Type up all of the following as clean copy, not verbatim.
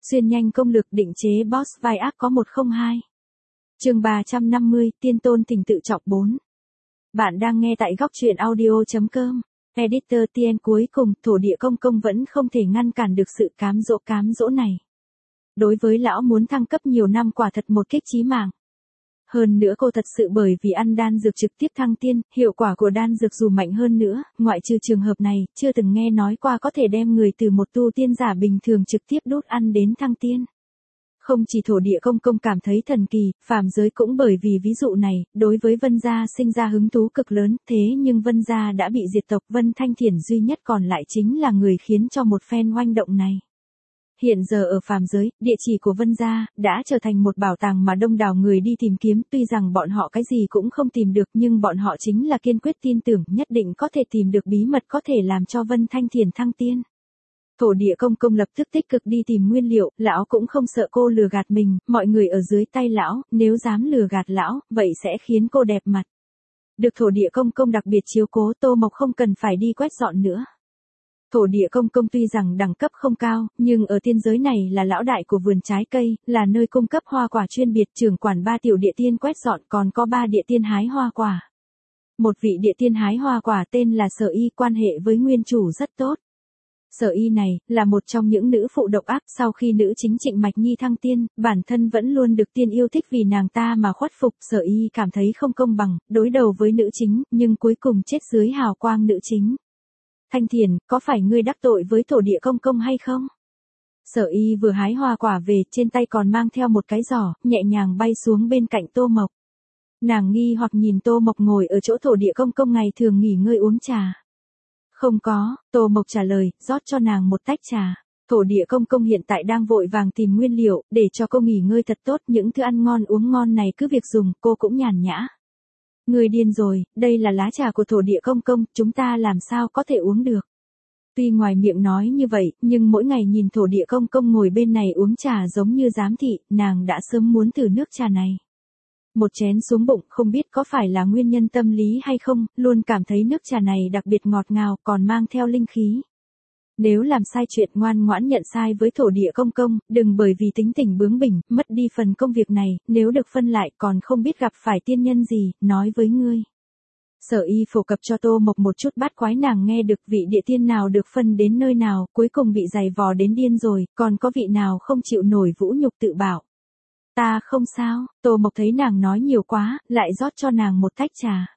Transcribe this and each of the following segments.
Xuyên nhanh công lược định chế boss vai ác có 102. Chương 350, tiên tôn tình tự trọng 4. Bạn đang nghe tại góc truyện audio.com. Editor Tien cuối cùng, thổ địa công công vẫn không thể ngăn cản được sự cám dỗ này. Đối với lão muốn thăng cấp nhiều năm quả thật một kích chí mạng. Hơn nữa cô thật sự bởi vì ăn đan dược trực tiếp thăng tiên, hiệu quả của đan dược dù mạnh hơn nữa, ngoại trừ trường hợp này, chưa từng nghe nói qua có thể đem người từ một tu tiên giả bình thường trực tiếp đốt ăn đến thăng tiên. Không chỉ thổ địa công công cảm thấy thần kỳ, phàm giới cũng bởi vì ví dụ này, đối với Vân gia sinh ra hứng thú cực lớn, thế nhưng Vân gia đã bị diệt tộc, Vân Thanh Thiển duy nhất còn lại chính là người khiến cho một phen oanh động này. Hiện giờ ở phàm giới, địa chỉ của Vân gia đã trở thành một bảo tàng mà đông đảo người đi tìm kiếm, tuy rằng bọn họ cái gì cũng không tìm được nhưng bọn họ chính là kiên quyết tin tưởng nhất định có thể tìm được bí mật có thể làm cho Vân Thanh Thiển thăng tiên. Thổ địa công công lập tức tích cực đi tìm nguyên liệu, lão cũng không sợ cô lừa gạt mình, mọi người ở dưới tay lão, nếu dám lừa gạt lão, vậy sẽ khiến cô đẹp mặt. Được thổ địa công công đặc biệt chiếu cố, Tô Mộc không cần phải đi quét dọn nữa. Thổ địa công công tuy rằng đẳng cấp không cao, nhưng ở tiên giới này là lão đại của vườn trái cây, là nơi cung cấp hoa quả chuyên biệt, trưởng quản 3 tiểu địa tiên quét dọn, còn có 3 địa tiên hái hoa quả. Một vị địa tiên hái hoa quả tên là Sở Y, quan hệ với nguyên chủ rất tốt. Sở Y này, là một trong những nữ phụ độc ác, sau khi nữ chính Trịnh Mạch Nhi thăng tiên, bản thân vẫn luôn được tiên yêu thích vì nàng ta mà khuất phục, Sở Y cảm thấy không công bằng, đối đầu với nữ chính, nhưng cuối cùng chết dưới hào quang nữ chính. Thanh Thiển, có phải ngươi đắc tội với thổ địa công công hay không? Sở Y vừa hái hoa quả về, trên tay còn mang theo một cái giỏ, nhẹ nhàng bay xuống bên cạnh Tô Mộc. Nàng nghi hoặc nhìn Tô Mộc ngồi ở chỗ thổ địa công công ngày thường nghỉ ngơi uống trà. Không có, Tô Mộc trả lời, rót cho nàng một tách trà. Thổ địa công công hiện tại đang vội vàng tìm nguyên liệu, để cho cô nghỉ ngơi thật tốt, những thứ ăn ngon uống ngon này cứ việc dùng, cô cũng nhàn nhã. Người điên rồi, đây là lá trà của thổ địa công công, chúng ta làm sao có thể uống được. Tuy ngoài miệng nói như vậy, nhưng mỗi ngày nhìn thổ địa công công ngồi bên này uống trà giống như giám thị, nàng đã sớm muốn thử nước trà này. Một chén xuống bụng, không biết có phải là nguyên nhân tâm lý hay không, luôn cảm thấy nước trà này đặc biệt ngọt ngào, còn mang theo linh khí. Nếu làm sai chuyện ngoan ngoãn nhận sai với thổ địa công công, đừng bởi vì tính tình bướng bỉnh, mất đi phần công việc này, nếu được phân lại còn không biết gặp phải tiên nhân gì, nói với ngươi. Sở Y phổ cập cho Tô Mộc một chút bát quái, nàng nghe được vị địa tiên nào được phân đến nơi nào, cuối cùng bị giày vò đến điên rồi, còn có vị nào không chịu nổi vũ nhục tự bảo. Ta không sao, Tô Mộc thấy nàng nói nhiều quá, lại rót cho nàng một tách trà.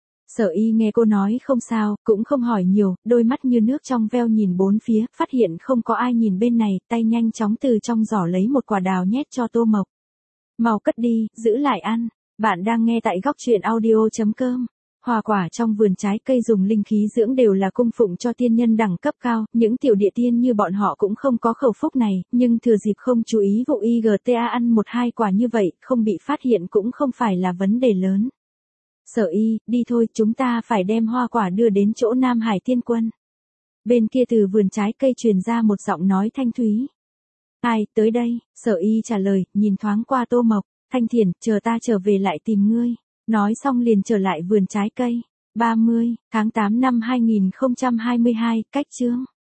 Sở Y nghe cô nói không sao, cũng không hỏi nhiều, đôi mắt như nước trong veo nhìn bốn phía, phát hiện không có ai nhìn bên này, tay nhanh chóng từ trong giỏ lấy một quả đào nhét cho Tô Mộc. Mau cất đi, giữ lại ăn. Bạn đang nghe tại góc truyện audio.com. Hoa quả trong vườn trái cây dùng linh khí dưỡng đều là cung phụng cho tiên nhân đẳng cấp cao, những tiểu địa tiên như bọn họ cũng không có khẩu phúc này, nhưng thừa dịp không chú ý vụ IGTA ăn 1-2 quả như vậy, không bị phát hiện cũng không phải là vấn đề lớn. Sở Y, đi thôi, chúng ta phải đem hoa quả đưa đến chỗ Nam Hải Tiên Quân. Bên kia từ vườn trái cây truyền ra một giọng nói thanh thúy. Ai, tới đây, Sở Y trả lời, nhìn thoáng qua Tô Mộc, Thanh Thiển, chờ ta trở về lại tìm ngươi. Nói xong liền trở lại vườn trái cây. 30 tháng 8 năm 2022, cách chương.